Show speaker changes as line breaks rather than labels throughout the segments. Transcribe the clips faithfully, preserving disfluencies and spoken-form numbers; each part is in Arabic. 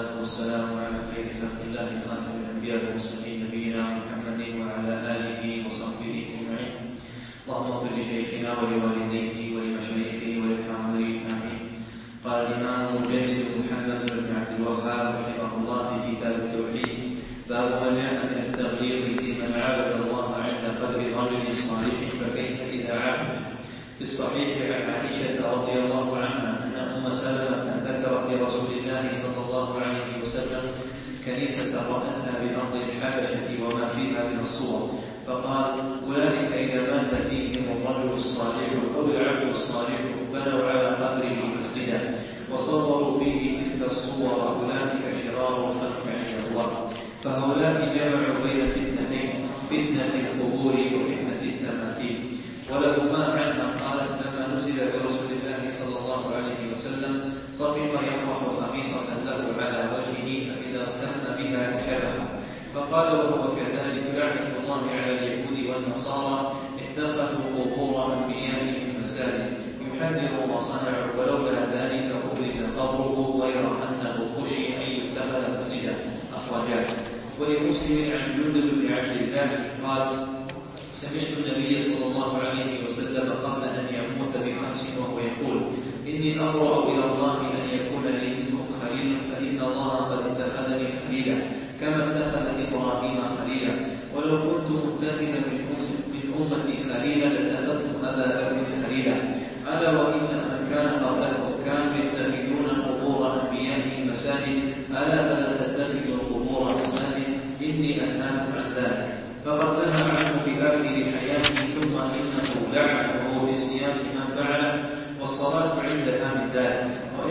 والصلاة والسلام على خير خلق الله خاتم الأنبياء والمرسلين نبينا محمد وعلى آله وصحبه أجمعين. اللهم اغفر لشيخنا ولوالديه ولمشايخه وللحاضرين آمين. قال الإمام المجدد محمد بن عبد الوهاب رحمه الله في كتاب التوحيد: باب ما جاء من التغليظ في من عبد الله عند قبر رجل صالح فكيف إذا عبد. في الصحيح عن عائشة رضي الله عنها أن أم سلمة ذكرت لرسول الله صلى الله عليه وسلم كنيسة رأتها بأرض الحبشة وما فيها من الصور، فقال: أولئك إذا مات فيهم الرجل الصالح أو العبد الصالح بنوا على قبره مسجدا وصوروا فيه تلك الصور، أولئك شرار الخلق عند الله. فهؤلاء جمعوا بين فتنتين: فتنة القبور وفتنة التماثيل. ولهما عنها قالت: لما نزل برسول الله صلى الله عليه وسلم طفق يطرح خميصة له على وجهه، فإذا اغتم بها كشفها، فقال وهو كذلك: لعنة الله على اليهود والنصارى اتخذوا قبور أنبيائهم مساجد، يحذر ما صنعوا، ولولا ذلك أبرز قبره غير أنه خشي أن يتخذ مسجدا. أخرجاه. ولمسلم عن جندب بن عبد الله قال: سمعت النبي صلى الله عليه وسلم قبل أن يموت بخمس وهو يقول: إني أبرأ إلى الله أن يكون لي منكم خليل، فإن الله قد اتخذني خليلا كما اتخذ إبراهيم خليلا، ولو كنت متخذا من أمتي خليلا لاتخذت أبا بكر خليلا. ألا وإن من كان قبلكم كانوا يتخذون قبور أنبيائهم مساجد، ألا فلا تتخذوا القبور مساجد، إني أنهاكم عن ذلك. فقد نهى عنه في آخر حياته، ثم إنه لعنه في الصيام من فعله، والصلاة عندها من ذلك.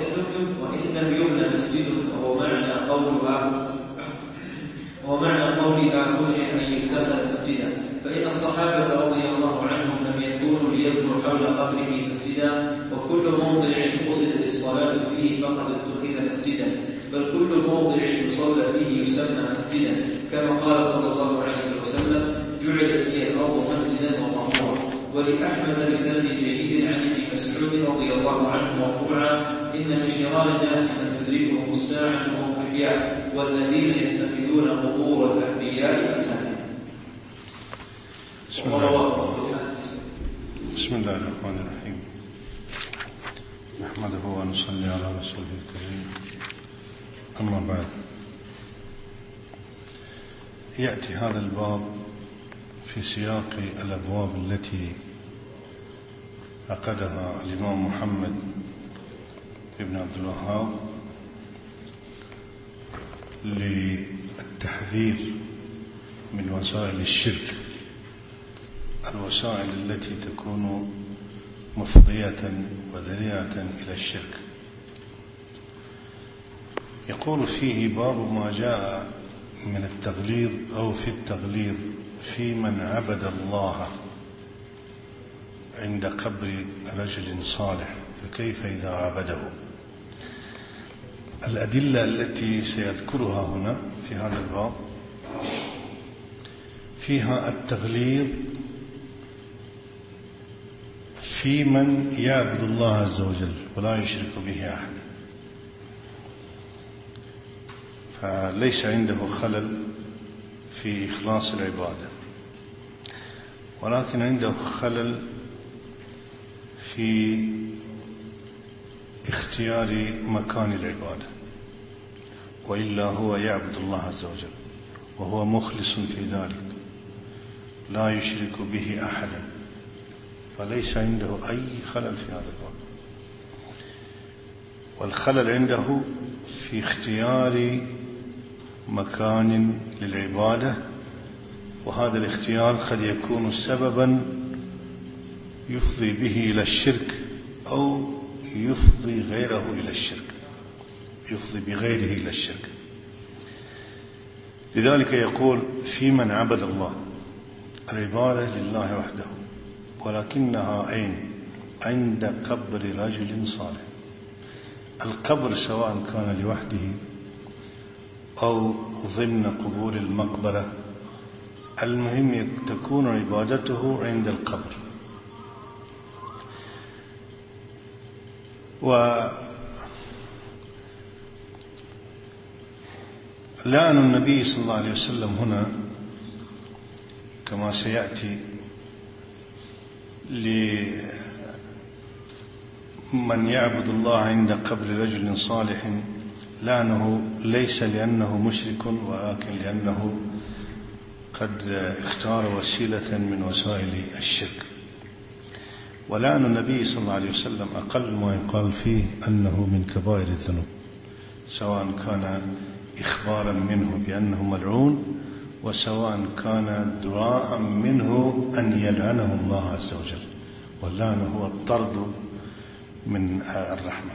وإن لم يبنى مسجد فهو معنى قولها ومعنى قولها خشي أن يتخذ مسجدا، فإن الصحابة رضي الله عنهم لم يكونوا ليبنوا حول قبره مسجدا، وكل موضع قصدت الصلاة فيه فقد اتخذ مسجدا، بل كل موضع يصلى فيه يسمى مسجدا، كما قال صلى الله عليه وسلم: جعلت لي الأرض مسجدا وطهورا. ولأحمد بسند جيد عن ابن مسعود رضي الله عنه مرفوعا: إن من شرار الناس من تدركهم الساعة وهم أحياء، والذين يتخذون قبور الأنبياء مساجد.
بسم الله بسم الله الرحمن الرحيم. نحمده ونصلي على رسوله الكريم. أما بعد، يأتي هذا الباب في سياق الأبواب التي عقدها الإمام محمد بن عبد الوهاب للتحذير من وسائل الشرك، الوسائل التي تكون مفضية وذريعة إلى الشرك. يقول فيه: باب ما جاء من التغليظ أو في التغليظ في من عبد الله عند قبر رجل صالح فكيف إذا عبده. الأدلة التي سيذكرها هنا في هذا الباب فيها التغليظ في من يعبد الله عز وجل ولا يشرك به أحدا، فليس عنده خلل في إخلاص العبادة، ولكن عنده خلل في اختيار مكان العبادة، وإلا هو يعبد الله عز وجل وهو مخلص في ذلك لا يشرك به أحدا، فليس عنده أي خلل في هذا الباب. والخلل عنده في اختيار مكان للعبادة، وهذا الاختيار قد يكون سببا يفضي به إلى الشرك أو يفضي غيره إلى الشرك يفضي بغيره إلى الشرك. لذلك يقول: في من عبد الله، العبادة لله وحده، ولكنها أين؟ عند قبر رجل صالح. القبر سواء كان لوحده أو ضمن قبور المقبرة، المهم تكون عبادته عند القبر. لعن النبي صلى الله عليه وسلم هنا كما سيأتي لمن يعبد الله عند قبر رجل صالح، لعنه ليس لأنه مشرك ولكن لأنه قد اختار وسيلة من وسائل الشرك. ولعن النبي صلى الله عليه وسلم أقل ما يقال فيه أنه من كبائر الذنوب، سواء كان إخبارا منه بأنه ملعون وسواء كان دعاء منه أن يلعنه الله عز وجل، واللعن هو الطرد من الرحمة.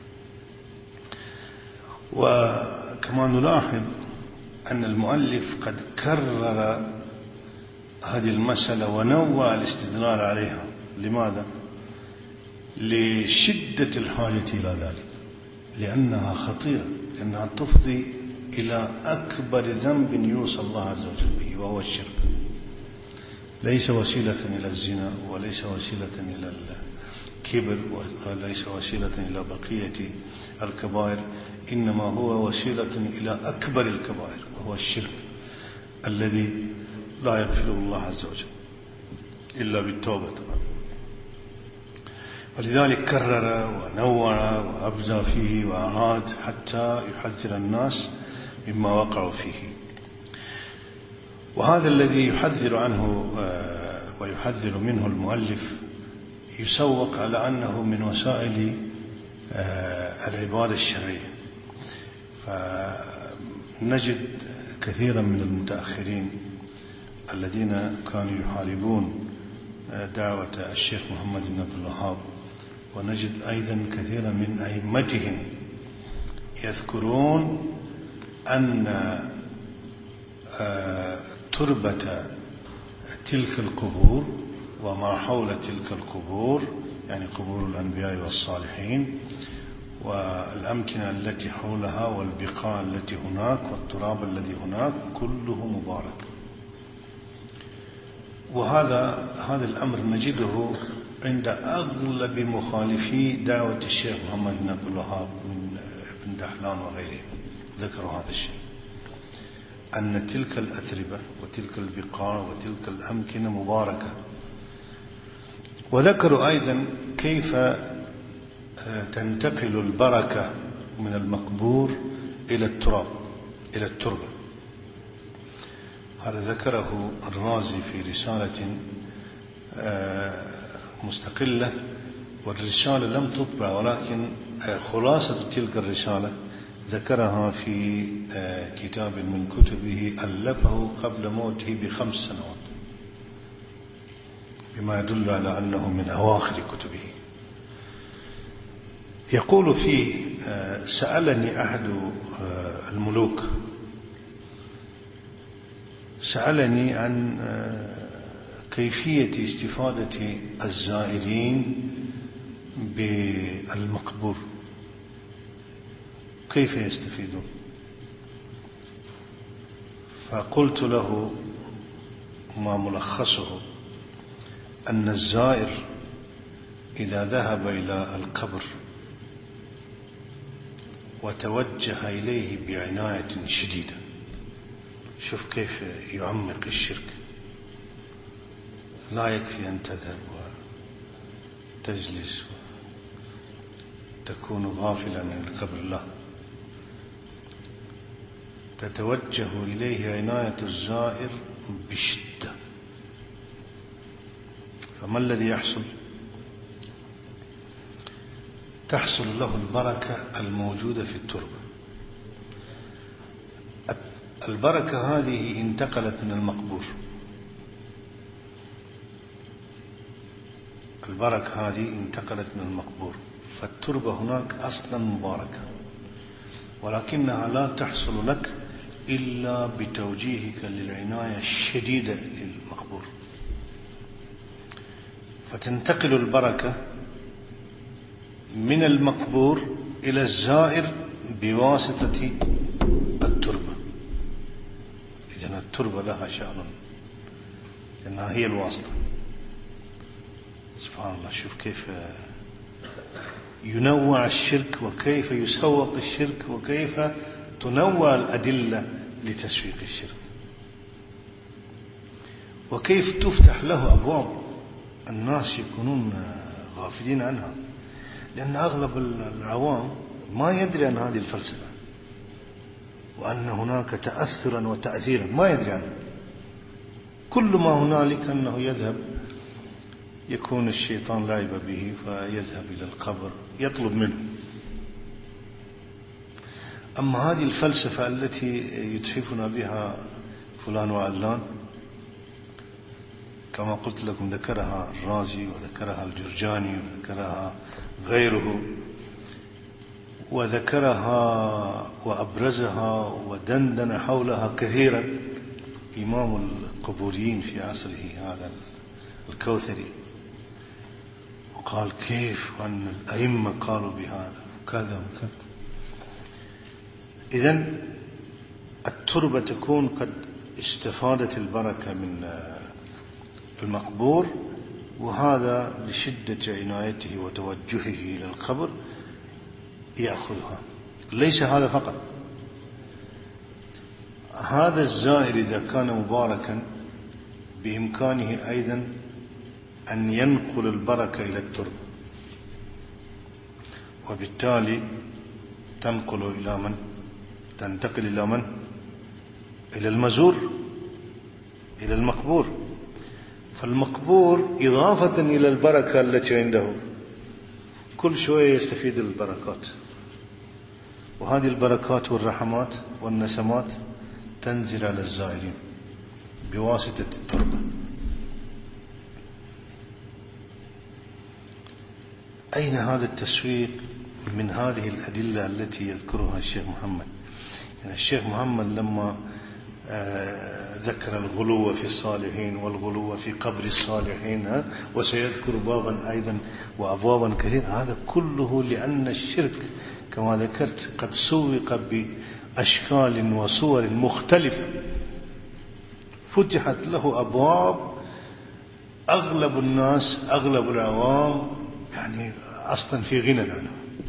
وكما نلاحظ أن المؤلف قد كرر هذه المسألة ونوع الاستدلال عليها. لماذا؟ لشدة الحاجة إلى ذلك، لأنها خطيرة، لأنها تفضي إلى أكبر ذنب يوصى الله عز وجل به، وهو الشرك. ليس وسيلة إلى الزنا، وليس وسيلة إلى الكبر، وليس وسيلة إلى بقية الكبائر، إنما هو وسيلة إلى أكبر الكبائر، وهو الشرك الذي لا يغفره الله عز وجل إلا بالتوبة طبعا. ولذلك كرر ونوع وأبزى فيه وأعاد حتى يحذر الناس مما وقعوا فيه. وهذا الذي يحذر عنه ويحذر منه المؤلف يسوق على أنه من وسائل العبادة الشرعية. فنجد كثيرا من المتأخرين الذين كانوا يحاربون دعوة الشيخ محمد بن عبد الوهاب، ونجد أيضا كثيرا من أئمتهم يذكرون أن تربة تلك القبور وما حول تلك القبور، يعني قبور الأنبياء والصالحين والأمكنة التي حولها والبقاع التي هناك والتراب الذي هناك، كله مبارك. وهذا هذا الأمر نجده عند أغلب مخالفي دعوة الشيخ محمد بن عبد الوهاب من ابن دحلان وغيرهم، ذكروا هذا الشيء، أن تلك الأتربة وتلك البقاع وتلك الأمكنة مباركة. وذكروا أيضا كيف تنتقل البركة من المقبور إلى التراب، إلى التربة. هذا ذكره الرازي في رسالة مستقلة، والرسالة لم تطبع، ولكن خلاصة تلك الرسالة ذكرها في كتاب من كتبه ألفه قبل موته بخمس سنوات، بما يدل على أنه من أواخر كتبه. يقول فيه: سألني أحد الملوك سألني عن كيفية استفادة الزائرين بالمقبور، كيف يستفيدون؟ فقلت له ما ملخصه: أن الزائر إذا ذهب إلى القبر وتوجه إليه بعناية شديدة، شوف كيف يعمق الشرك، لا يكفي أن تذهب وتجلس وتكون غافلا عن القبر، لا، تتوجه إليه عناية الزائر بشدة. فما الذي يحصل؟ تحصل له البركة الموجودة في التربة. البركة هذه انتقلت من المقبور، البركة هذه انتقلت من المقبور، فالتربة هناك أصلا مباركة، ولكنها لا تحصل لك إلا بتوجيهك للعناية الشديدة للمقبور. فتنتقل البركة من المقبور إلى الزائر بواسطة التربة، لأن التربة لها شأن، لأنها هي الواسطة. سبحان الله، شوف كيف ينوع الشرك وكيف يسوق الشرك وكيف تنوع الأدلة لتسويق الشرك، وكيف تفتح له أبواب الناس يكونون غافلين عنها، لأن أغلب العوام ما يدري عن هذه الفلسفة وأن هناك تأثرا وتأثيرا، ما يدري عنه. كل ما هنالك أنه يذهب، يكون الشيطان لاعب به فيذهب إلى القبر يطلب منه. أما هذه الفلسفة التي يتحفنا بها فلان وعلان، كما قلت لكم ذكرها الرازي وذكرها الجرجاني وذكرها غيره، وذكرها وأبرزها ودندن حولها كثيرا إمام القبوريين في عصره هذا الكوثري، وقال كيف أن الأئمة قالوا بهذا وكذا وكذا. إذن التربة تكون قد استفادت البركة من المقبور، وهذا لشدة عنايته وتوجهه إلى القبر يأخذها. ليس هذا فقط، هذا الزائر إذا كان مباركا بإمكانه أيضا أن ينقل البركة إلى التربة، وبالتالي تنقل إلى من؟ تنتقل إلى من؟ إلى المزور، إلى المقبور. فالمقبور إضافة إلى البركة التي عنده كل شوية يستفيد البركات، وهذه البركات والرحمات والنسمات تنزل على الزائرين بواسطة التربة. أين هذا التسويق من هذه الأدلة التي يذكرها الشيخ محمد؟ يعني الشيخ محمد لما ذكر الغلو في الصالحين والغلو في قبر الصالحين، وسيذكر بابا أيضا وأبوابا كثير، هذا كله لأن الشرك كما ذكرت قد سوق بأشكال وصور مختلفة، فتحت له أبواب أغلب الناس أغلب العوام يعني أصلا في غنى عنها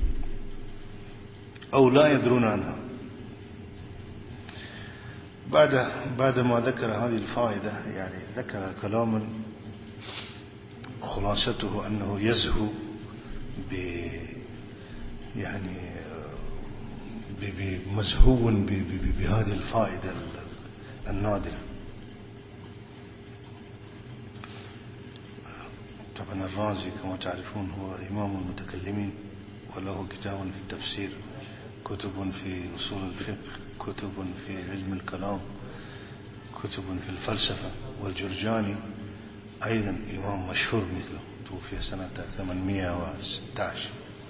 أو لا يدرون عنها. بعد بعد ما ذكر هذه الفائدة يعني ذكر كلاما خلاصته أنه يزهو ب يعني بمزهو بهذه الفائدة النادرة. طبعا الرازي كما تعرفون هو إمام المتكلمين، وله كتاب في التفسير، كتب في أصول الفقه، كتب في علم الكلام، كتب في الفلسفة. والجرجاني أيضا إمام مشهور مثله، توفي سنة ثمانمائة وستة عشر.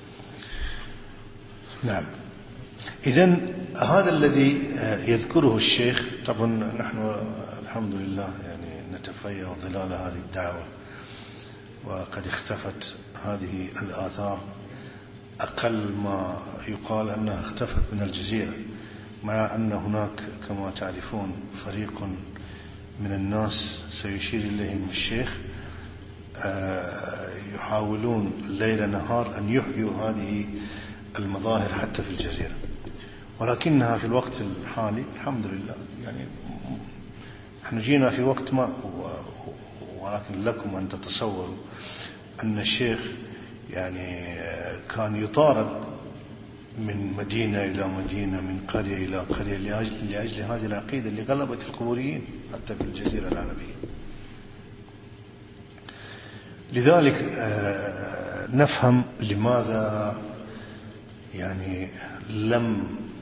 نعم. إذن هذا الذي يذكره الشيخ، طبعا نحن الحمد لله يعني نتفيأ ظلال هذه الدعوة، وقد اختفت هذه الآثار، أقل ما يقال أنها اختفت من الجزيرة، مع أن هناك كما تعرفون فريق من الناس سيشير إليهم الشيخ يحاولون ليل نهار أن يحيوا هذه المظاهر حتى في الجزيرة، ولكنها في الوقت الحالي الحمد لله يعني نحن جينا في وقت ما، ولكن لكم أن تتصوروا أن الشيخ يعني كان يطارد من مدينة إلى مدينة، من قرية إلى قرية، لأجل, لأجل هذه العقيدة اللي غلبت القبوريين حتى في الجزيرة العربية. لذلك نفهم لماذا يعني لم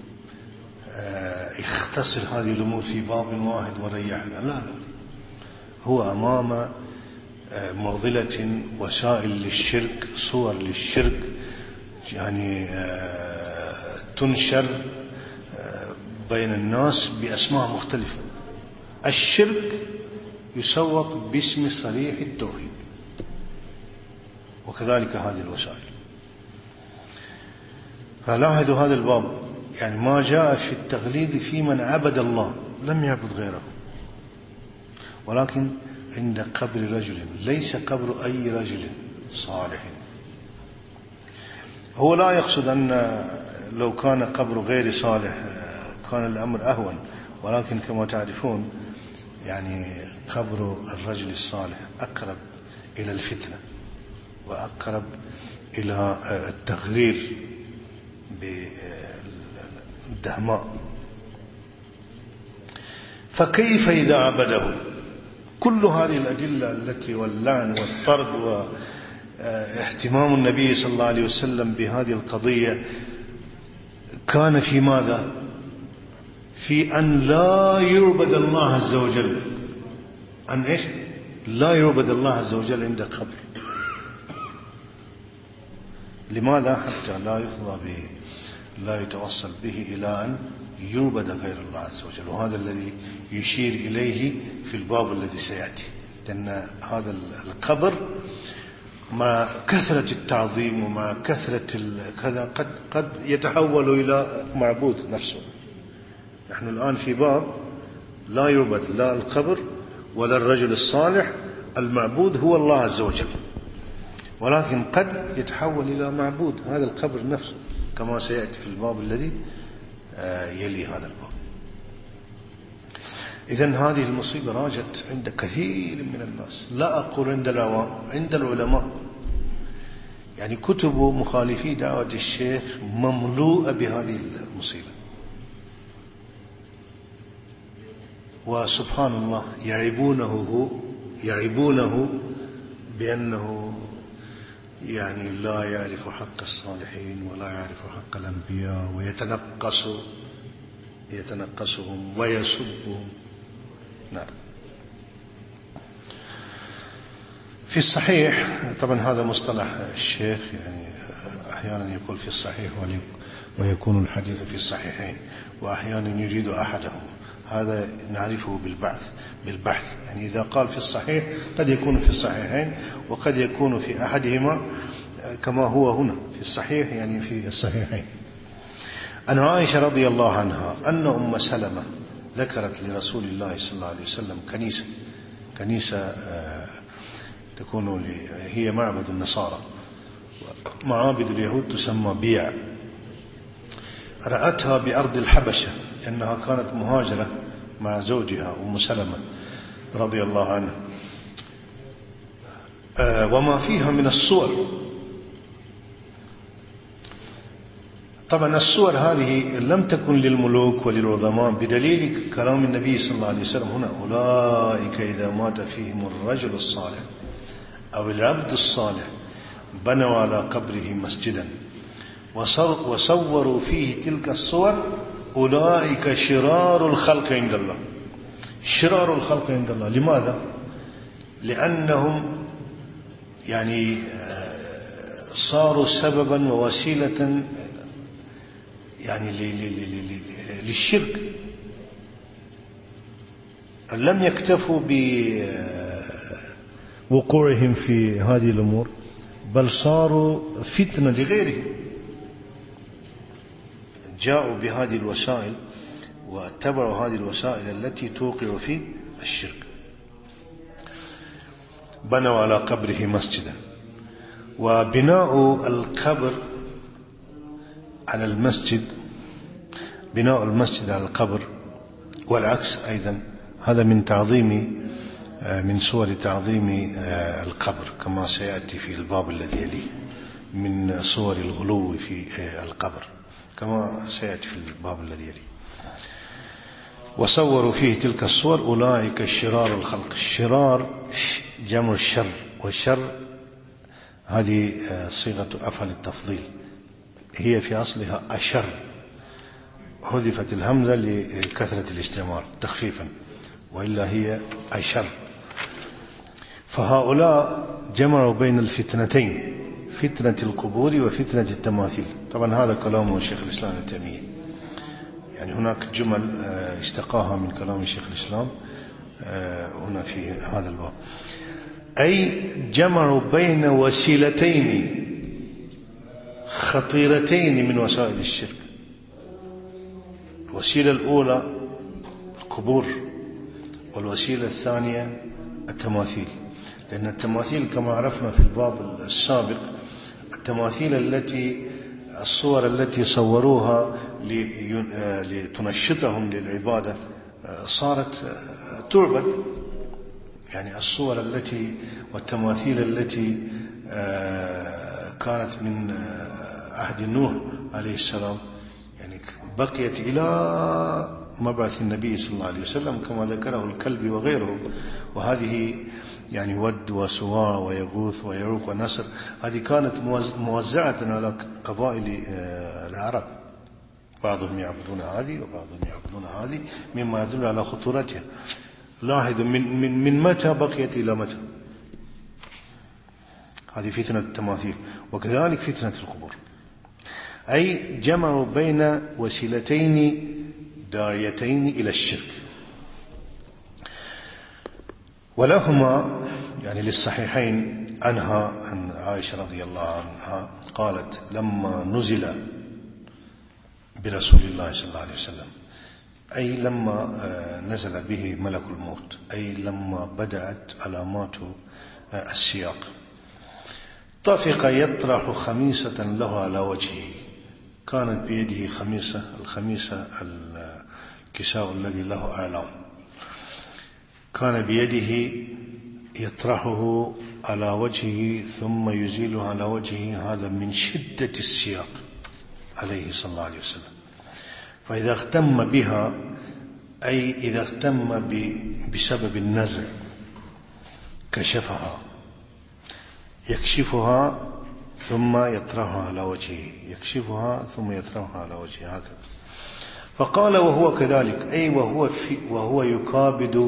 يختصر هذه الأمور في باب واحد وريحنا، لا لا، هو أمام معضلة وسائل للشرك، صور للشرك يعني تنشر بين الناس بأسماء مختلفة. الشرك يسوق باسم صريح التوحيد، وكذلك هذه الوسائل. فلاحظوا هذا الباب يعني ما جاء في التغليظ في من عبد الله، لم يعبد غيره، ولكن عند قبر رجل، ليس قبر أي رجل صالح. هو لا يقصد أن لو كان قبر غير صالح كان الأمر أهون، ولكن كما تعرفون يعني قبر الرجل الصالح أقرب إلى الفتنة وأقرب إلى التغرير بالدهماء. فكيف إذا عبده؟ كل هذه الأدلة التي واللعن والطرد واهتمام النبي صلى الله عليه وسلم بهذه القضية كان في ماذا؟ في أن لا يعبد الله عز وجل. أن إيش؟ لا يعبد الله عز وجل عند قبر. لماذا؟ حتى لا يفضى به، لا يتوصل به إلى أن يعبد غير الله عز وجل. وهذا الذي يشير إليه في الباب الذي سيأتي، لأن هذا القبر مع كثرة التعظيم ومع كثرة كذا قد قد يتحول إلى معبود نفسه. نحن الآن في باب لا يعبد لا القبر ولا الرجل الصالح، المعبود هو الله عز وجل، ولكن قد يتحول إلى معبود هذا القبر نفسه، كما سيأتي في الباب الذي يلي هذا الباب. إذن هذه المصيبة راجت عند كثير من الناس، لا أقول عند العوام، عند العلماء. يعني كتب مخالفي دعوة الشيخ مملوءة بهذه المصيبة. وسبحان الله يعيبونه يعيبونه بأنه يعني لا يعرف حق الصالحين ولا يعرف حق الأنبياء، ويتنقص يتنقصهم ويسبهم. نعم. في الصحيح، طبعا هذا مصطلح الشيخ، يعني أحيانا يقول في الصحيح ويكون الحديث في الصحيحين، وأحيانا يريد أحدهم. هذا نعرفه بالبحث بالبحث يعني إذا قال في الصحيح قد يكون في الصحيحين وقد يكون في أحدهما كما هو هنا في الصحيح، يعني في الصحيحين. أن عائشة رضي الله عنها أن أم سلمة ذكرت لرسول الله صلى الله عليه وسلم كنيسة كنيسة تكون هي معبد النصارى، معابد اليهود تسمى بيع. رأتها بأرض الحبشة، لأنها كانت مهاجرة مع زوجها أم سلمة رضي الله عنه، وما فيها من الصور. طبعا الصور هذه لم تكن للملوك وللعظماء، بدليل كلام النبي صلى الله عليه وسلم هنا: أولئك إذا مات فيهم الرجل الصالح أو العبد الصالح بنوا على قبره مسجدا وصوروا فيه تلك الصور أولئك شرار الخلق عند الله. شرار الخلق عند الله. لماذا؟ لأنهم يعني صاروا سببا ووسيلة يعني للشرك. لم يكتفوا بوقوعهم في هذه الأمور، بل صاروا فتنة لغيرهم. جاءوا بهذه الوسائل واتبعوا هذه الوسائل التي توقع في الشرك. بنوا على قبره مسجدا. وبناء القبر على المسجد، بناء المسجد على القبر والعكس أيضا، هذا من تعظيم من صور تعظيم القبر، كما سيأتي في الباب الذي يليه، من صور الغلو في القبر كما سيأتي في الباب الذي يليه. وصوروا فيه تلك الصور أولئك شرار الخلق. الشرار جمع الشر، والشر هذه صيغة أفعل التفضيل، هي في أصلها أشر، حذفت الهمزة لكثرة الاستعمال تخفيفا، وإلا هي أشر. فهؤلاء جمعوا بين الفتنتين، فتنة القبور وفتنة التماثيل. طبعا هذا كلام الشيخ الإسلام ابن تيمية، يعني هناك جمل اشتقاها من كلام الشيخ الإسلام هنا في هذا الباب. أي جمعوا بين وسيلتين خطيرتين من وسائل الشرك. الوسيلة الأولى القبور، والوسيلة الثانية التماثيل. لأن التماثيل كما عرفنا في الباب السابق، التماثيل التي الصور التي صوروها لتنشطهم للعبادة صارت تعبد. يعني الصور التي والتماثيل التي كانت من عهد نوح عليه السلام يعني بقيت إلى مبعث النبي صلى الله عليه وسلم كما ذكره الكلبي وغيره. وهذه يعني ود وسواع ويغوث ويعوق ونسر هذه كانت موزعة على قبائل العرب، بعضهم يعبدون هذه وبعضهم يعبدون هذه، مما يدل على خطورتها. لاحظوا من, من, من متى بقيت إلى متى. هذه فتنة التماثيل. وكذلك فتنة القبور، أي جمعوا بين وسيلتين داعيتين إلى الشرك. ولهما يعني للصحيحين عنها عن عائشة رضي الله عنها قالت لما نزل برسول الله صلى الله عليه وسلم، أي لما نزل به ملك الموت، أي لما بدأت علامات السياق، طفق يطرح خميسة له على وجهه. كانت بيده خميسة، الخميسة الكساء الذي له أعلام، كان بيده يطرحه على وجهه ثم يزيله على وجهه. هذا من شدة السياق عليه صلى الله عليه وسلم. فإذا اهتم بها، أي إذا اهتم بسبب النزع، كشفها، يكشفها ثم يطرحها على وجهه، يكشفها ثم يطرحها على وجهه، هكذا. فقال وهو كذلك، أي وهو, في وهو يكابد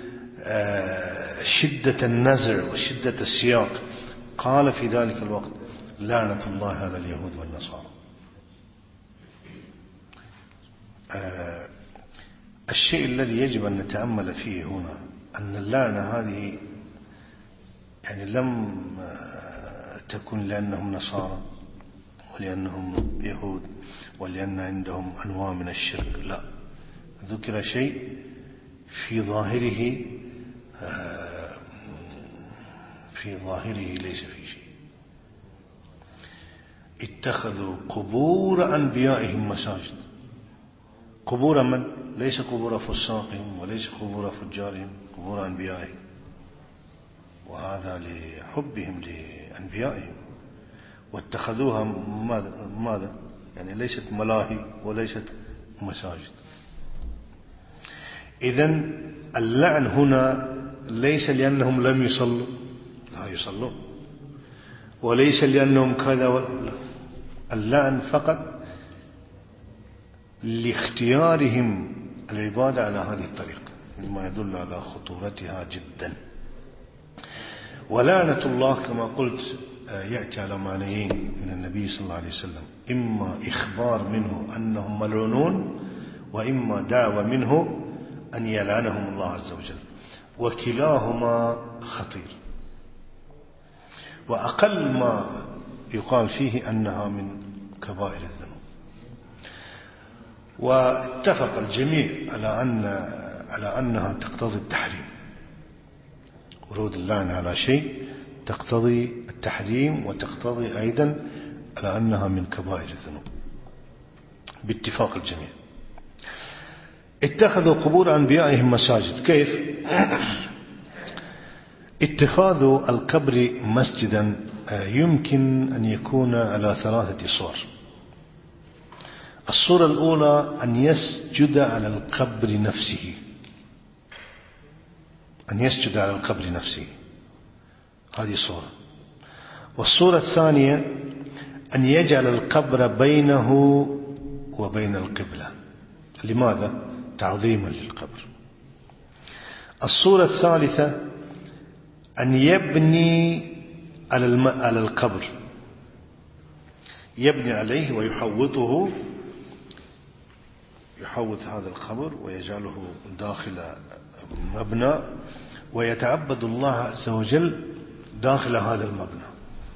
شدة النزع وشدة السياق، قال في ذلك الوقت لعنة الله على اليهود والنصارى. الشيء الذي يجب أن نتأمل فيه هنا أن اللعنة هذه يعني لم تكن لأنهم نصارى ولأنهم يهود ولأن عندهم أنواع من الشرك، لا، ذكر شيء في ظاهره في ظاهره ليس فيه شيء. اتخذوا قبور أنبيائهم مساجد. قبور من؟ ليس قبور فساقهم وليس قبور فجارهم، قبور أنبيائهم، وهذا لحبهم لأنبيائهم. واتخذوها ماذا؟ ماذا؟ يعني ليست ملاهي وليست مساجد. إذن اللعن هنا ليس لأنهم لم يصلوا، لا يصلون، وليس لأنهم كذا ولا، اللعن فقط لاختيارهم العبادة على هذه الطريقة، مما يدل على خطورتها جدا. ولعنة الله كما قلت يأتي على معنيين من النبي صلى الله عليه وسلم، إما إخبار منه أنهم ملعونون، وإما دعوة منه أن يلعنهم الله عز وجل، وكلاهما خطير. وأقل ما يقال فيه أنها من كبائر الذنوب. واتفق الجميع على أن على أنها تقتضي التحريم. ورود اللعنة على شيء تقتضي التحريم، وتقتضي أيضا على أنها من كبائر الذنوب باتفاق الجميع. اتخذوا قبور أنبيائهم مساجد. كيف؟ اتخاذ القبر مسجدا يمكن أن يكون على ثلاثة صور. الصورة الأولى أن يسجد على القبر نفسه، أن يسجد على القبر نفسه، هذه صورة. والصورة الثانية أن يجعل القبر بينه وبين القبلة. لماذا؟ تعظيما للقبر. الصورة الثالثة أن يبني على القبر، يبني عليه ويحوطه، يحوط هذا القبر ويجعله داخل مبنى، ويتعبد الله عز وجل داخل هذا المبنى.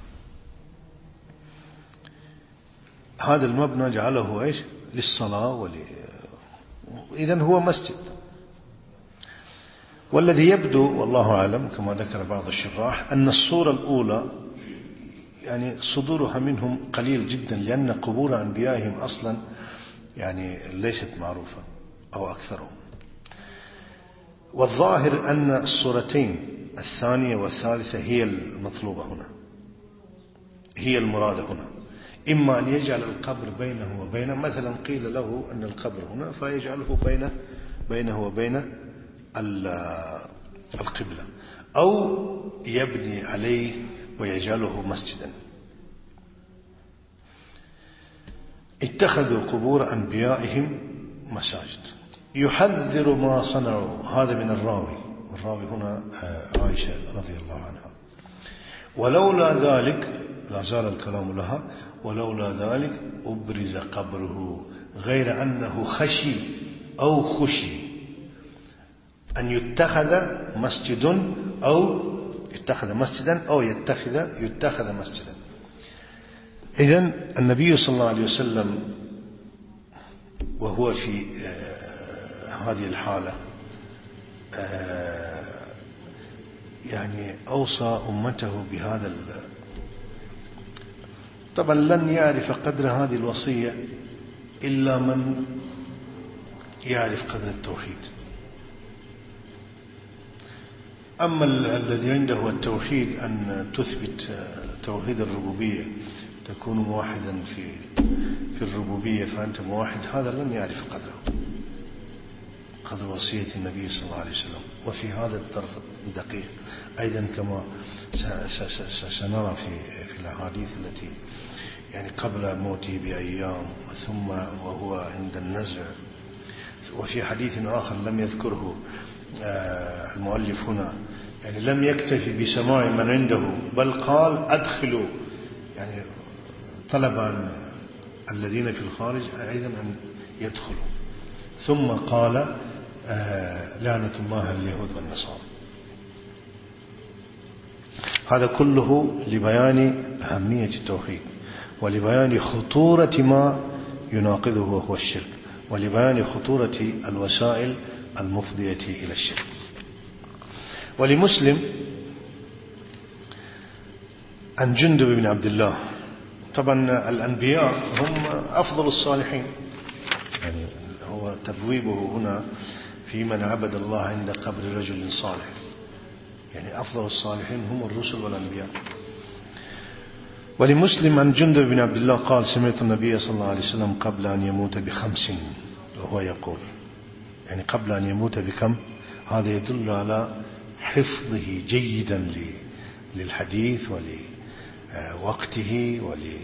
هذا المبنى جعله ايش؟ للصلاة ول... إذن هو مسجد. والذي يبدو والله أعلم كما ذكر بعض الشراح أن الصورة الأولى يعني صدورها منهم قليل جدا، لأن قبور أنبيائهم أصلا يعني ليست معروفة أو أكثرهم. والظاهر أن الصورتين الثانية والثالثة هي المطلوبة هنا، هي المرادة هنا. إما أن يجعل القبر بينه وبينه، مثلا قيل له أن القبر هنا فيجعله بينه بينه وبين القبلة، أو يبني عليه ويجعله مسجدا. اتخذوا قبور أنبيائهم مساجد. يحذر ما صنعوا، هذا من الراوي، والراوي هنا عائشة رضي الله عنها. ولولا ذلك، لا زال الكلام لها، ولولا ذلك أبرز قبره، غير أنه خشي أو خشي أن يتخذ مسجد أو يتخذ مسجدا أو يتخذ يتخذ مسجدا. إذن النبي صلى الله عليه وسلم وهو في هذه الحالة يعني أوصى أمته بهذا. طبعا لن يعرف قدر هذه الوصية إلا من يعرف قدر التوحيد. أما الذي عنده التوحيد، أن تثبت توحيد الربوبية، تكون موحدا في في الربوبية فأنت موحد، هذا لن يعرف قدره، قدر وصية النبي صلى الله عليه وسلم. وفي هذا الطرف الدقيق أيضا كما سنرى في في الأحاديث التي يعني قبل موته بأيام، ثم وهو عند النزع. وفي حديث آخر لم يذكره المؤلف هنا، يعني لم يكتفي بسماع من عنده، بل قال أدخلوا، يعني طلب الذين في الخارج أيضا أن يدخلوا. ثم قال لعنة الله اليهود والنصارى. هذا كله لبيان أهمية التوحيد، ولبيان خطورة ما يناقضه وهو الشرك، ولبيان خطورة الوسائل المفضية إلى الشرك. ولمسلم عن جندب بن عبد الله، طبعا الأنبياء هم أفضل الصالحين، يعني هو تبويبه هنا في من عبد الله عند قبر رجل صالح، يعني أفضل الصالحين هم الرسل والأنبياء. ولمسلم عن جندب بن عبد الله قال سمعت النبي صلى الله عليه وسلم قبل أن يموت بخمس، وهو يقول يعني قبل أن يموت بكم. هذا يدل على حفظه جيدا للحديث ولوقته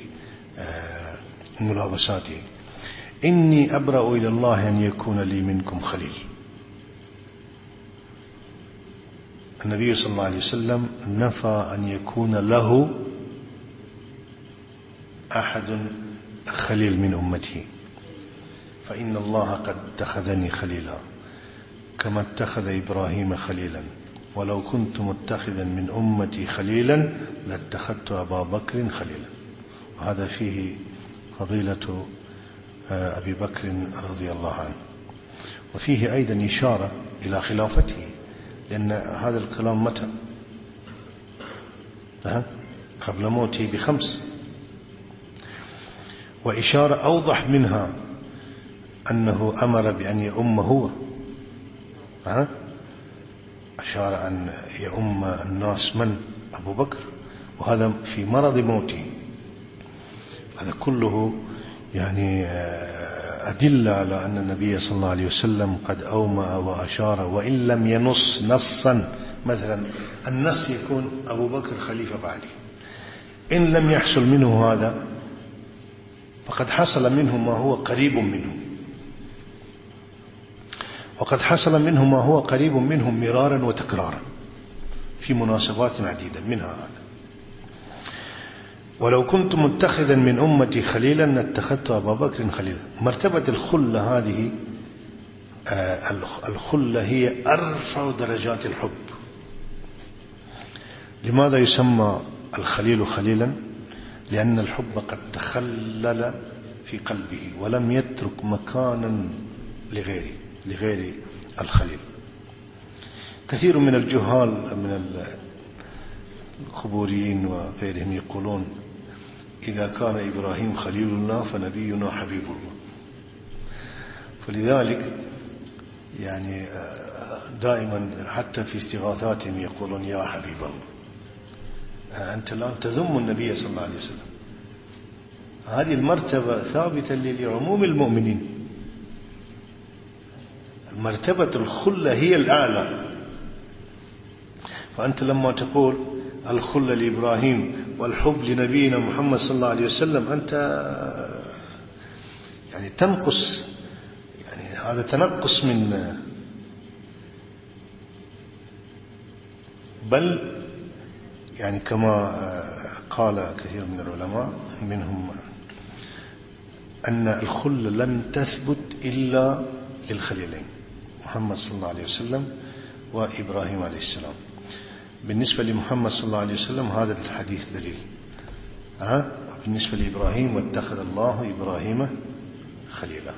ولملابساته. إني أبرأ إلى الله أن يكون لي منكم خليل. النبي صلى الله عليه وسلم نفى أن يكون له أحد خليل من أمته، فإن الله قد اتخذني خليلا كما اتخذ إبراهيم خليلا، ولو كنت متخذا من أمتي خليلا لاتخذت أبا بكر خليلا. وهذا فيه فضيلة أبي بكر رضي الله عنه، وفيه أيضا إشارة إلى خلافته، لأن هذا الكلام متى؟ قبل موته بخمس. وإشارة أوضح منها أنه أمر بأن يؤم هو، أشار أن يؤم الناس من؟ أبو بكر، وهذا في مرض موته. هذا كله يعني أدل على أن النبي صلى الله عليه وسلم قد أومأ وأشار، وإن لم ينص نصا. مثلا النص يكون أبو بكر خليفة بعدي، إن لم يحصل منه هذا فقد حصل منه ما هو قريب منه، وقد حصل منه ما هو قريب منه مرارا وتكرارا في مناسبات عديدة، منها هذا. ولو كنت متخذا من أمتي خليلا لاتخذت أبا بكر خليلا. مرتبة الخلة هذه، الخلة هي أرفع درجات الحب. لماذا يسمى الخليل خليلا؟ لأن الحب قد تخلل في قلبه ولم يترك مكانا لغيره لغير الخليل. كثير من الجهال من القبوريين وغيرهم يقولون إذا كان إبراهيم خليل الله فنبينا حبيب الله. فلذلك يعني دائما حتى في استغاثاتهم يقولون يا حبيب الله. أنت الآن تذم النبي صلى الله عليه وسلم. هذه المرتبة ثابتة لعموم المؤمنين. مرتبة الخلة هي الأعلى. فأنت لما تقول الخلة لإبراهيم والحب لنبينا محمد صلى الله عليه وسلم أنت يعني تنقص، يعني هذا تنقص من، بل يعني كما قال كثير من العلماء منهم أن الخلة لم تثبت إلا للخليلين محمد صلى الله عليه وسلم وإبراهيم عليه السلام. بالنسبة لمحمد صلى الله عليه وسلم هذا الحديث دليل. أه؟ بالنسبة لإبراهيم واتخذ الله إبراهيم خليلا.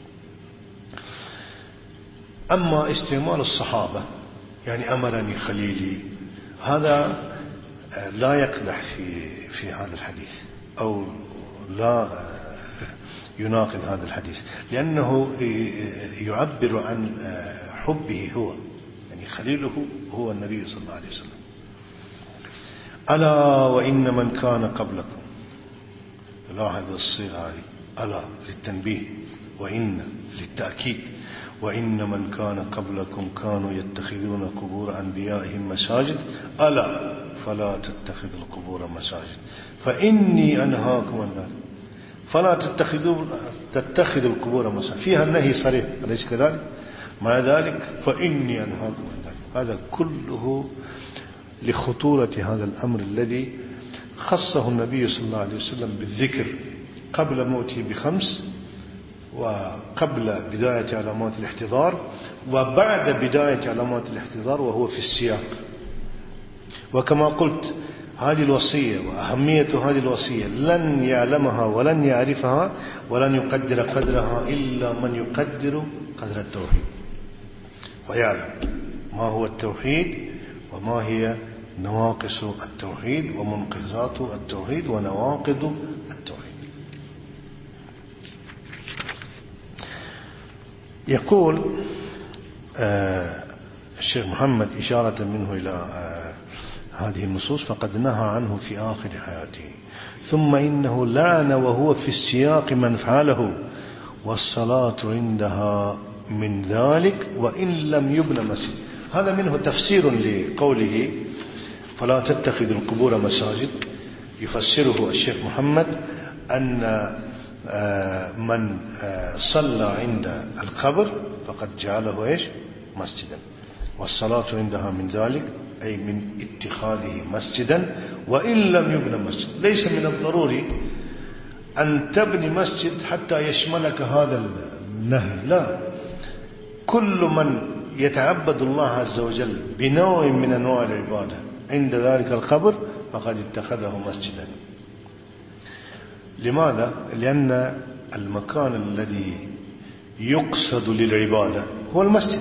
أما استعمال الصحابة يعني أمرني خليلي، هذا لا يقدح في في هذا الحديث أو لا يناقض هذا الحديث، لأنه يعبر عن حبه هو، يعني خليله هو النبي صلى الله عليه وسلم. ألا وإن من كان قبلكم، لاحظ الصيغة هذه، ألا للتنبيه وإن للتأكيد، وإن من كان قبلكم كانوا يتخذون قبور أنبيائهم مساجد ألا فلا تتخذوا القبور مساجد فإني أنهاكم عن ذلك. فلا تتخذوا تتخذوا القبور مساجد، فيها النهي صريح أليس كذلك؟ مع ذلك فإني أنهاكم عن ذلك. هذا كله لخطورة هذا الأمر الذي خصه النبي صلى الله عليه وسلم بالذكر قبل موته بخمس، وقبل بداية علامات الاحتضار، وبعد بداية علامات الاحتضار وهو في السياق. وكما قلت هذه الوصية وأهمية هذه الوصية لن يعلمها ولن يعرفها ولن يقدر قدرها إلا من يقدر قدر التوحيد ويعلم ما هو التوحيد وما هي نواقص التوحيد ومنقذات التوحيد ونواقض التوحيد. يقول آه الشيخ محمد إشارة منه إلى آه هذه النصوص: فقد نهى عنه في آخر حياته، ثم إنه لعن وهو في السياق من فعله، والصلاة عندها من ذلك وإن لم يبنى مسجد. هذا منه تفسير لقوله فلا تتخذوا القبور مساجد. يفسره الشيخ محمد أن من صلى عند القبر فقد جعله إيش؟ مسجدا، والصلاة عندها من ذلك أي من اتخاذه مسجدا وإن لم يبنى مسجد. ليس من الضروري أن تبني مسجد حتى يشملك هذا النهي، لا، كل من يتعبد الله عز وجل بنوع من أنواع العبادة عند ذلك القبر فقد اتخذه مسجدا. لماذا؟ لأن المكان الذي يقصد للعبادة هو المسجد،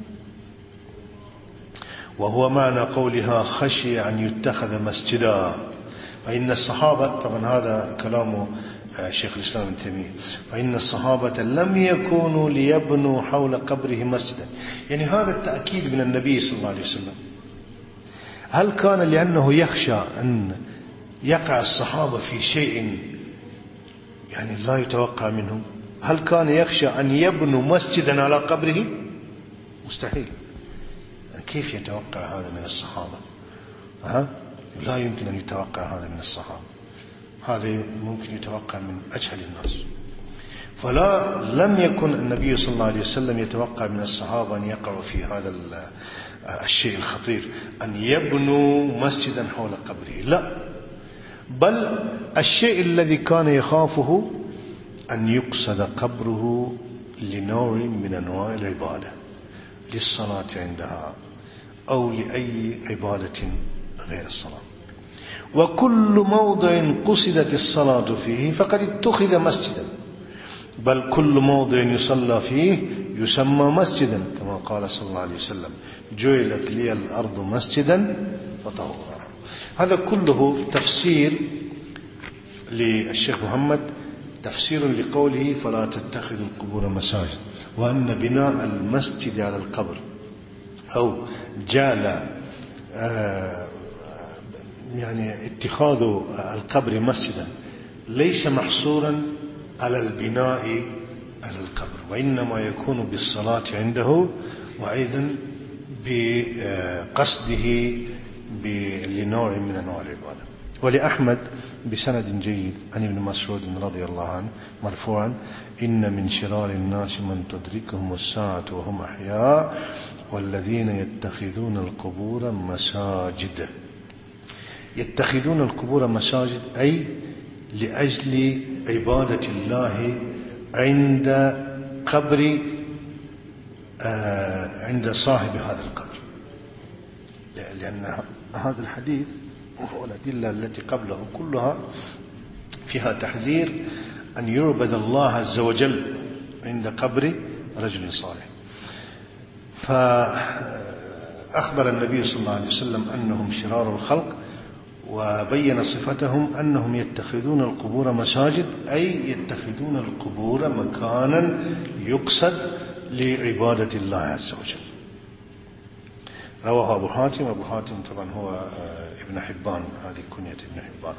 وهو معنى قولها خشي أن يتخذ مسجدا. فإن الصحابة، طبعا هذا كلام شيخ الإسلام ابن تيمية، فإن الصحابة لم يكونوا ليبنوا حول قبره مسجدا. يعني هذا التأكيد من النبي صلى الله عليه وسلم. هل كان لأنه يخشى أن يقع الصحابة في شيء يعني لا يتوقع منهم؟ هل كان يخشى أن يبنوا مسجدا على قبره؟ مستحيل. يعني كيف يتوقع هذا من الصحابة؟ أه؟ لا يمكن أن يتوقع هذا من الصحابة، هذا ممكن يتوقع من أجهل الناس. فلا لم يكن النبي صلى الله عليه وسلم يتوقع من الصحابة أن يقعوا في هذا الشيء الخطير، أن يبنوا مسجدا حول قبره، لا، بل الشيء الذي كان يخافه أن يقصد قبره لنوع من أنواع العبادة، للصلاة عندها أو لأي عبادة غير الصلاة. وكل موضع قصدت الصلاة فيه فقد اتخذ مسجدا، بل كل موضع يصلى فيه يسمى مسجدا، كما قال صلى الله عليه وسلم: جعلت لي الأرض مسجدا فطهورا. هذا كله تفسير للشيخ محمد تفسير لقوله فلا تتخذوا القبور مساجد، وأن بناء المسجد على القبر أو جعل يعني اتخاذ القبر مسجدا ليس محصورا على البناء على القبر، وإنما يكون بالصلاة عنده، وأيضا بقصده لنوع من أنواع العبادة. ولأحمد بسند جيد عن ابن مسعود رضي الله عنه مرفوعا: إن من شرار الناس من تدركهم الساعة وهم أحياء والذين يتخذون القبور مساجد. يتخذون القبور مساجد أي لأجل عبادة الله عند قبر آه عند صاحب هذا القبر، لأن هذا الحديث والأدلة التي قبله كلها فيها تحذير أن يعبد الله عز وجل عند قبر رجل صالح. فأخبر النبي صلى الله عليه وسلم أنهم شرار الخلق، وبين صفتهم أنهم يتخذون القبور مساجد، أي يتخذون القبور مكانا يقصد لعبادة الله عز وجل. رواه أبو حاتم. أبو حاتم طبعا هو ابن حبان، هذه كنية ابن حبان.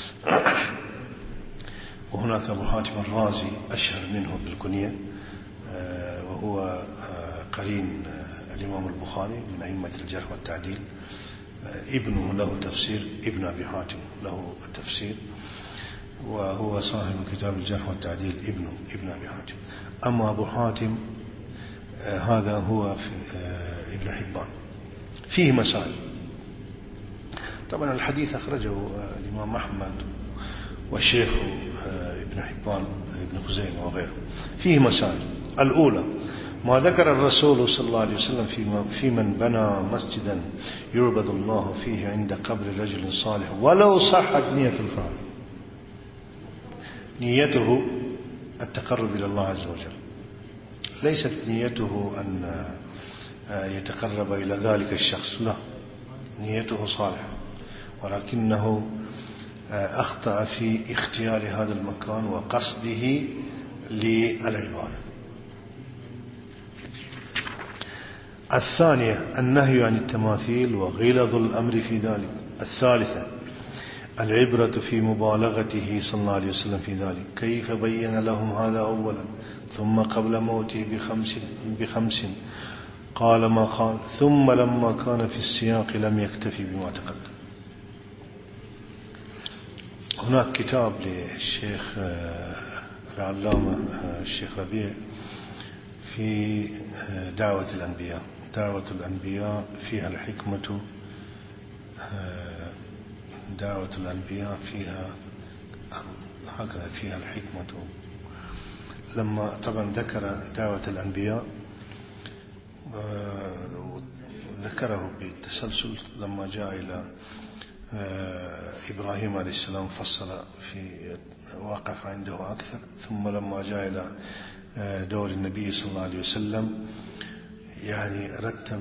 وهناك أبو حاتم الرازي أشهر منه بالكنية، وهو قرين الإمام البخاري من أئمة الجرح والتعديل. ابنه له تفسير، ابن أبي حاتم له التفسير، وهو صاحب كتاب الجرح والتعديل ابنه ابن أبي حاتم. أما أبو حاتم هذا هو في ابن حبان. فيه مسائل. طبعا الحديث أخرجه الإمام أحمد والشيخ ابن حبان ابن خزيمة وغيره. فيه مسائل. الأولى ما ذكر الرسول صلى الله عليه وسلم في من بنى مسجدا يعبد الله فيه عند قبر رجل صالح ولو صحت نية الفاعل. نيته التقرب إلى الله عز وجل، ليست نيته أن يتقرب إلى ذلك الشخص، لا، نيته صالحة، ولكنه أخطأ في اختيار هذا المكان وقصده للعبادة. الثانية النهي عن التماثيل وغلظ الأمر في ذلك. الثالثة العبرة في مبالغته صلى الله عليه وسلم في ذلك، كيف بين لهم هذا أولا ثم قبل موته بخمس, بخمس قال ما قال، ثم لما كان في السياق لم يكتفي بما تقدم. هناك كتاب للشيخ العلامة الشيخ ربيع في دعوة الأنبياء. دعوة الأنبياء فيها الحكمة، دعوة الأنبياء فيها هكذا، فيها الحكمة. لما طبعا ذكر دعوة الأنبياء ذكره بالتسلسل، لما جاء إلى إبراهيم عليه السلام فصل في وقف عنده أكثر، ثم لما جاء إلى دور النبي صلى الله عليه وسلم يعني رتب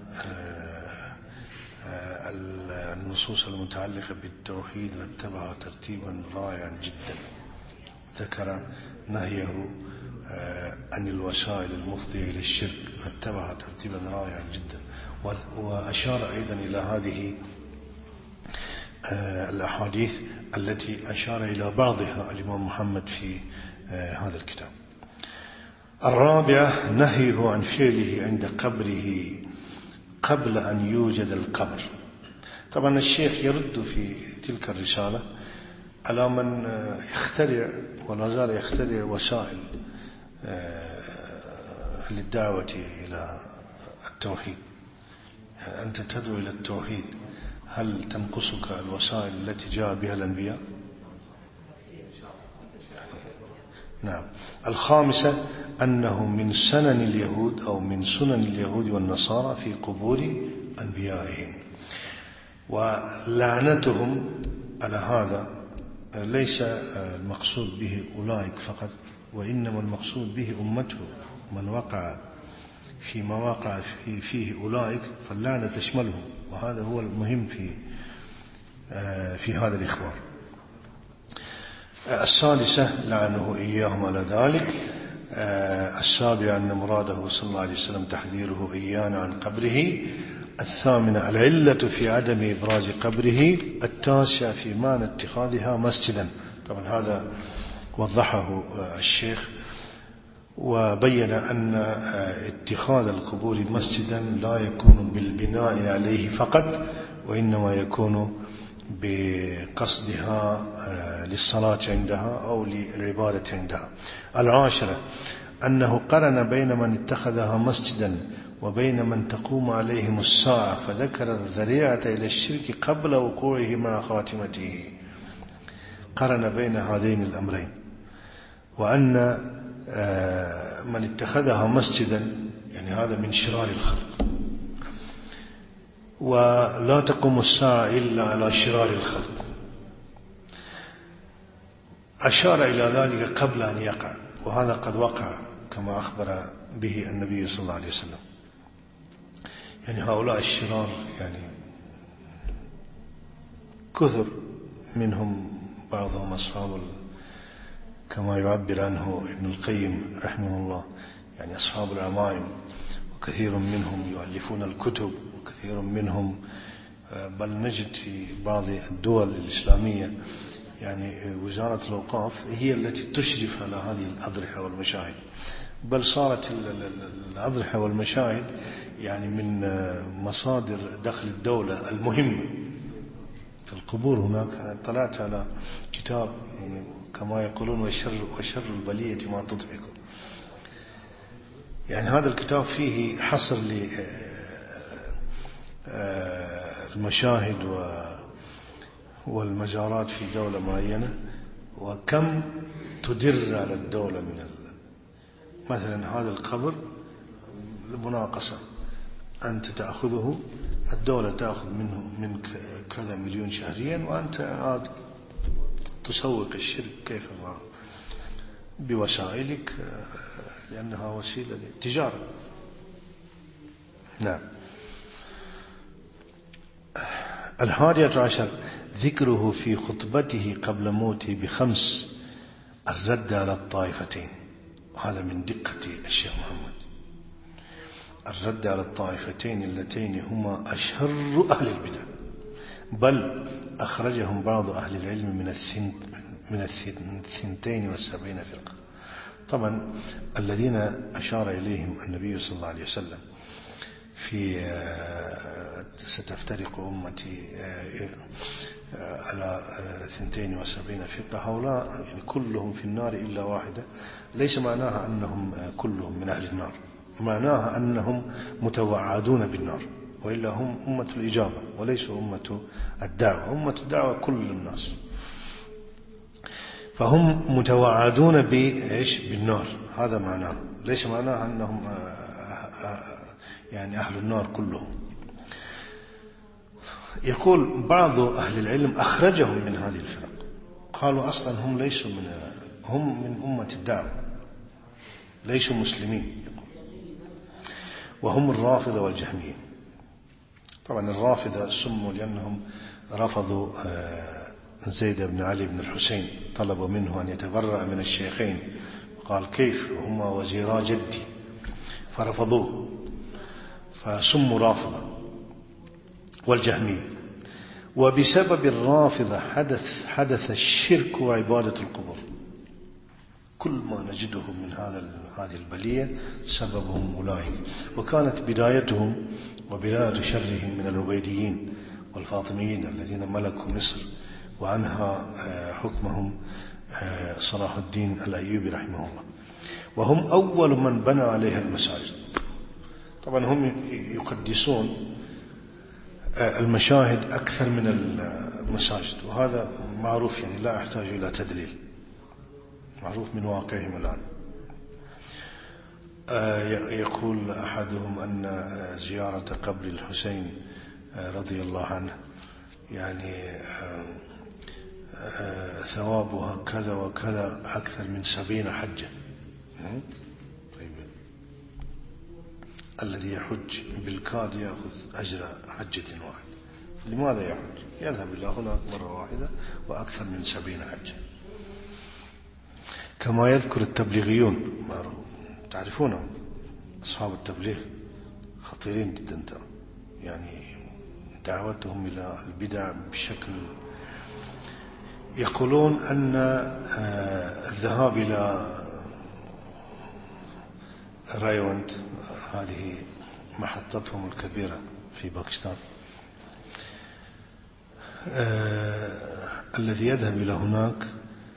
النصوص المتعلقة بالتوحيد رتبها ترتيبا رائعا جدا. ذكر نهيه عن الوسائل المفضية إلى الشرك، رتبها ترتيبا رائعا جدا، وأشار أيضا إلى هذه الأحاديث التي أشار إلى بعضها الإمام محمد في هذا الكتاب. الرابعة نهيه عن فعله عند قبره قبل أن يوجد القبر. طبعا الشيخ يرد في تلك الرسالة على من يخترع ولا زال يخترع وسائل للدعوة إلى التوحيد. يعني أنت تدعو إلى التوحيد، هل تنقصك الوسائل التي جاء بها الأنبياء؟ نعم. الخامسة أنه من سنن اليهود أو من سنن اليهود والنصارى في قبور أنبيائهم، ولعنتهم على هذا ليس المقصود به أولئك فقط، وإنما المقصود به أمته. من وقع في مواقع فيه أولئك فاللعنة تشمله، وهذا هو المهم في في هذا الإخبار. السادسة لعنه إياهم على ذلك. السابعة أن مراده صلى الله عليه وسلم تحذيره إيانا عن قبره. الثامنة العلة في عدم إبراز قبره. التاسعة في معنى اتخاذها مسجدا. طبعا هذا وضحه الشيخ وبين أن اتخاذ القبور مسجدا لا يكون بالبناء عليه فقط، وإنما يكون بقصدها للصلاة عندها أو للعبادة عندها. العاشرة أنه قرن بين من اتخذها مسجدا وبين من تقوم عليهم الساعة، فذكر الذريعة إلى الشرك قبل وقوعه مع خاتمته. قرن بين هذين الأمرين، وأن من اتخذها مسجدا يعني هذا من شرار الخلق، ولا تقوم الساعة إلا على شرار الخلق. أشار إلى ذلك قبل أن يقع، وهذا قد وقع كما أخبر به النبي صلى الله عليه وسلم. يعني هؤلاء الشرار يعني كثر منهم، بعضهم أصحاب كما يعبر عنه ابن القيم رحمه الله، يعني أصحاب العمائم، وكثير منهم يؤلفون الكتب، وكثير منهم بل نجد في بعض الدول الإسلامية يعني وزارة الأوقاف هي التي تشرف على هذه الأضرحة والمشاهد، بل صارت الأضرحة والمشاهد يعني من مصادر دخل الدولة المهمة. في القبور هناك أنا اطلعت على كتاب يعني كما يقولون وشر, وشر البلية ما تضحك، يعني هذا الكتاب فيه حصر للمشاهد والمجارات في دولة معينة، وكم تدر على الدولة من مثلا هذا القبر المناقصة، أنت تأخذه، الدولة تأخذ منه منك كذا مليون شهريا، وأنت عاد تسوق الشرك كيف ما بوسائلك، لأنها وسيلة للتجارة. نعم. الحادية عشر ذكره في خطبته قبل موته بخمس الرد على الطائفتين، وهذا من دقة الشيخ محمد. الرد على الطائفتين اللتين هما أشهر أهل البدع، بل أخرجهم بعض أهل العلم من الثنت من الثنتين والسبعين فرقة. طبعا الذين أشار إليهم النبي صلى الله عليه وسلم في ستفترق أمتي على ثنتين وسبعين فرقة، هؤلاء يعني كلهم في النار إلا واحدة. ليس معناها أنهم كلهم من أهل النار، معناها أنهم متوعدون بالنار، وإلا هم أمة الإجابة وليسوا أمة الدعوة. أمة الدعوة كل الناس، فهم متوعدون بإيش؟ بالنار. هذا معناه، ليس معناه أنهم يعني أهل النار كلهم. يقول بعض أهل العلم أخرجهم من هذه الفرق، قالوا أصلا هم ليسوا من هم من أمة الدعوة، ليسوا مسلمين. وهم الرافضة والجهمية. طبعا الرافضة سموا لأنهم رفضوا زيد بن علي بن الحسين، طلبوا منه أن يتبرأ من الشيخين، وقال كيف هما وزيرا جدي، فرفضوه فسموا رافضة. والجهمية. وبسبب الرافضة حدث حدث الشرك وعبادة القبور. كل ما نجده من هذا هذه البلية سببهم أولئك، وكانت بدايتهم وبداية شرهم من العبيديين والفاطميين الذين ملكوا مصر، وعنها حكمهم صلاح الدين الأيوبي رحمه الله، وهم أول من بنى عليها المساجد. طبعا هم يقدسون المشاهد أكثر من المساجد، وهذا معروف، يعني لا أحتاج إلى تدليل، معروف من واقعهم الآن. يقول أحدهم أن زيارة قبر الحسين رضي الله عنه يعني ثوابها كذا وكذا أكثر من سبعين حجة. طيب الذي يحج بالكاد يأخذ أجر حجة واحدة، لماذا يحج؟ يذهب إلى هناك مرة واحدة وأكثر من سبعين حجة. كما يذكر التبليغيون، تعرفونهم أصحاب التبليغ خطيرين جدا ترى، يعني دعوتهم إلى البدع بشكل، يقولون أن الذهاب إلى رايوند، هذه محطتهم الكبيرة في باكستان، الذي يذهب إلى هناك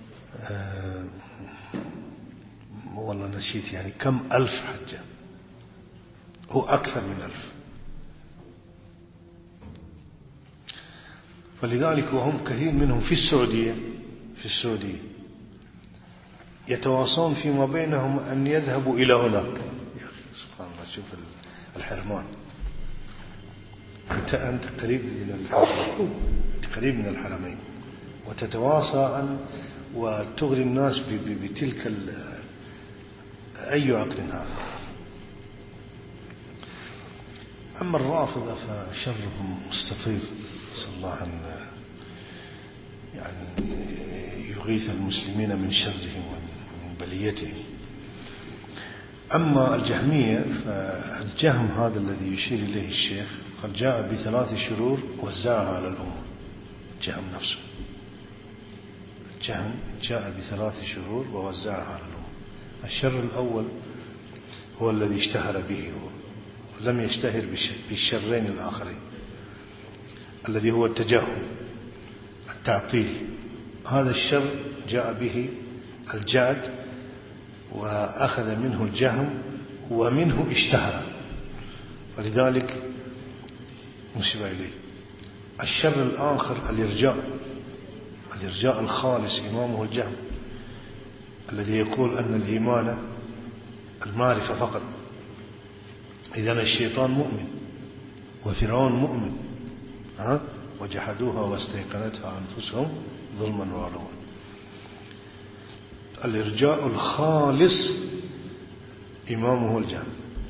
والله نسيت يعني كم ألف حجة، هو أكثر من ألف. فلذلك وهم كثير منهم في السعودية في السعودية يتواصون فيما بينهم أن يذهبوا إلى هناك. يا أخي سبحان الله، شوف الحرمان. أنت أنت قريب من الحرمين، أنت قريب من الحرمين، وتتواصى أن وتغري الناس بتلك أي عقل هذا. أما الرافضة فشرهم مستطير، صلى الله أن يعني يغيث المسلمين من شرهم ومن بليتهم. أما الجهمية فالجهم هذا الذي يشير إليه الشيخ قد جاء بثلاث شرور وزعها على الأمة. الجهم نفسه، الجهم جاء بثلاث شرور ووزعها على الأمة. الشر الأول هو الذي اشتهر به هو، لم يشتهر بالشرين الآخرين، الذي هو التجهم، التعطيل. هذا الشر جاء به الجعد وأخذ منه الجهم ومنه اشتهر، فلذلك نسب إليه. الشر الآخر الإرجاء، الإرجاء الخالص إمامه الجهم، الذي يقول أن الإيمان المعرفة فقط. إذن الشيطان مؤمن وفرعون مؤمن، ها وجحدوها واستيقنتها أنفسهم ظلما وعلوا. الإرجاء الخالص إمامه الجهم.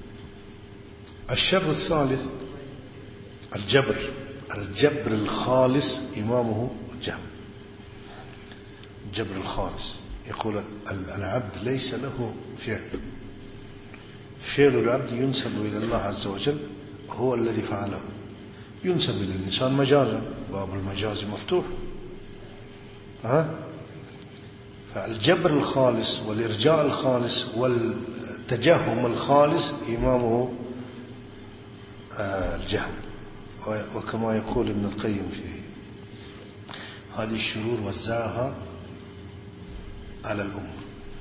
الشر الثالث الجبر، الجبر الخالص إمامه الجهم. الجبر الخالص يقول العبد ليس له فعل، فعل العبد ينسب إلى الله عز وجل، هو الذي فعله. ينسب إلى الإنسان مجازا، باب المجاز مفتوح، ها؟ فالجبر الخالص والإرجاء الخالص والتجهم الخالص إمامه الجهم. وكما يقول ابن القيم في هذه الشرور وزعها على الأمة،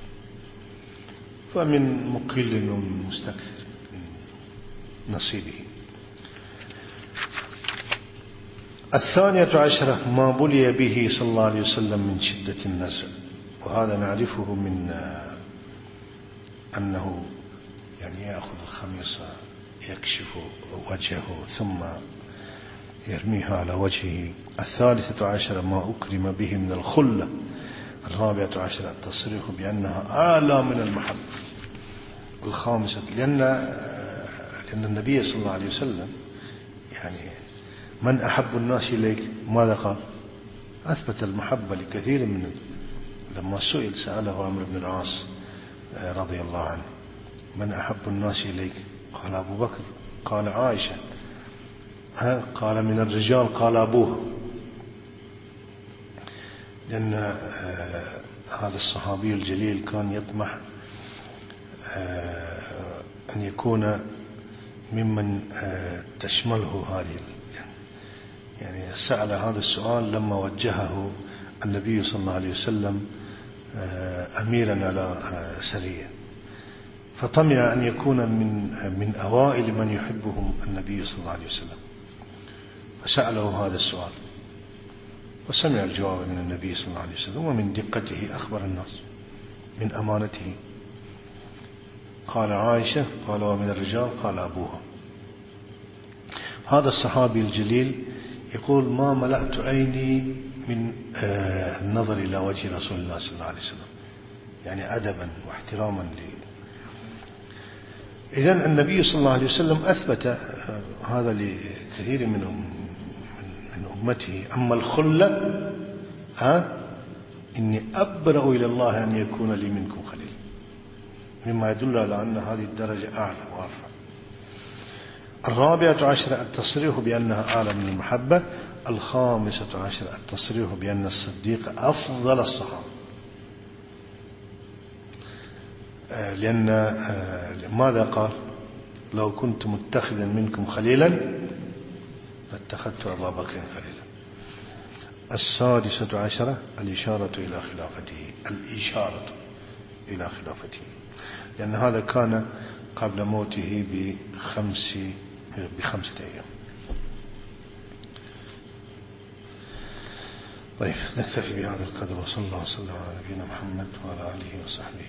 فمن مقل ومن مستكثر من نصيبه. الثانية عشرة ما بلي به صلى الله عليه وسلم من شدة النزع، وهذا نعرفه من أنه يعني يأخذ الخميصة يكشف وجهه ثم يرميها على وجهه. الثالثة عشرة ما أكرم به من الخلة. الرابعة عشرة التصريح بأنها أعلى من المحبة. الخامسة لأن لأن النبي صلى الله عليه وسلم يعني من أحب الناس إليك ماذا قال؟ أثبت المحبة لكثير من. لما سئل سأله عمرو بن العاص رضي الله عنه من أحب الناس إليك؟ قال أبو بكر. قال عائشة. ها قال من الرجال؟ قال أبوها. لأن هذا الصحابي الجليل كان يطمح أن يكون ممن تشمله هذه، يعني سأل هذا السؤال لما وجهه النبي صلى الله عليه وسلم أميرا على سرية، فطمع أن يكون من من أوائل من يحبهم النبي صلى الله عليه وسلم، فسأله هذا السؤال وسمع الجواب من النبي صلى الله عليه وسلم، ومن دقته أخبر الناس من أمانته. قال عائشة. قال ومن الرجال؟ قال أبوها. هذا الصحابي الجليل يقول ما ملأت عيني من النظر إلى وجه رسول الله صلى الله عليه وسلم، يعني أدبا واحتراما ل إذن النبي صلى الله عليه وسلم أثبت هذا لكثير منهم من أمته. أما الخلة ها إني أبرأ إلى الله أن يكون لي منكم خليل، مما يدل على أن هذه الدرجة أعلى وأرفع. الرابعة عشرة التصريح بأنها أعلى من المحبة. الخامسة عشرة التصريح بأن الصديق أفضل الصحابة، لأن ماذا قال؟ لو كنت متخذا منكم خليلا لاتخذت أبا بكر خليلا. السادسة عشرة الإشارة إلى خلافته، الإشارة إلى خلافته، لأن هذا كان قبل موته بخمس بخمسة أيام. طيب نكتفي بهذا القدر، وصلى الله وسلم على نبينا محمد وعلى آله وصحبه.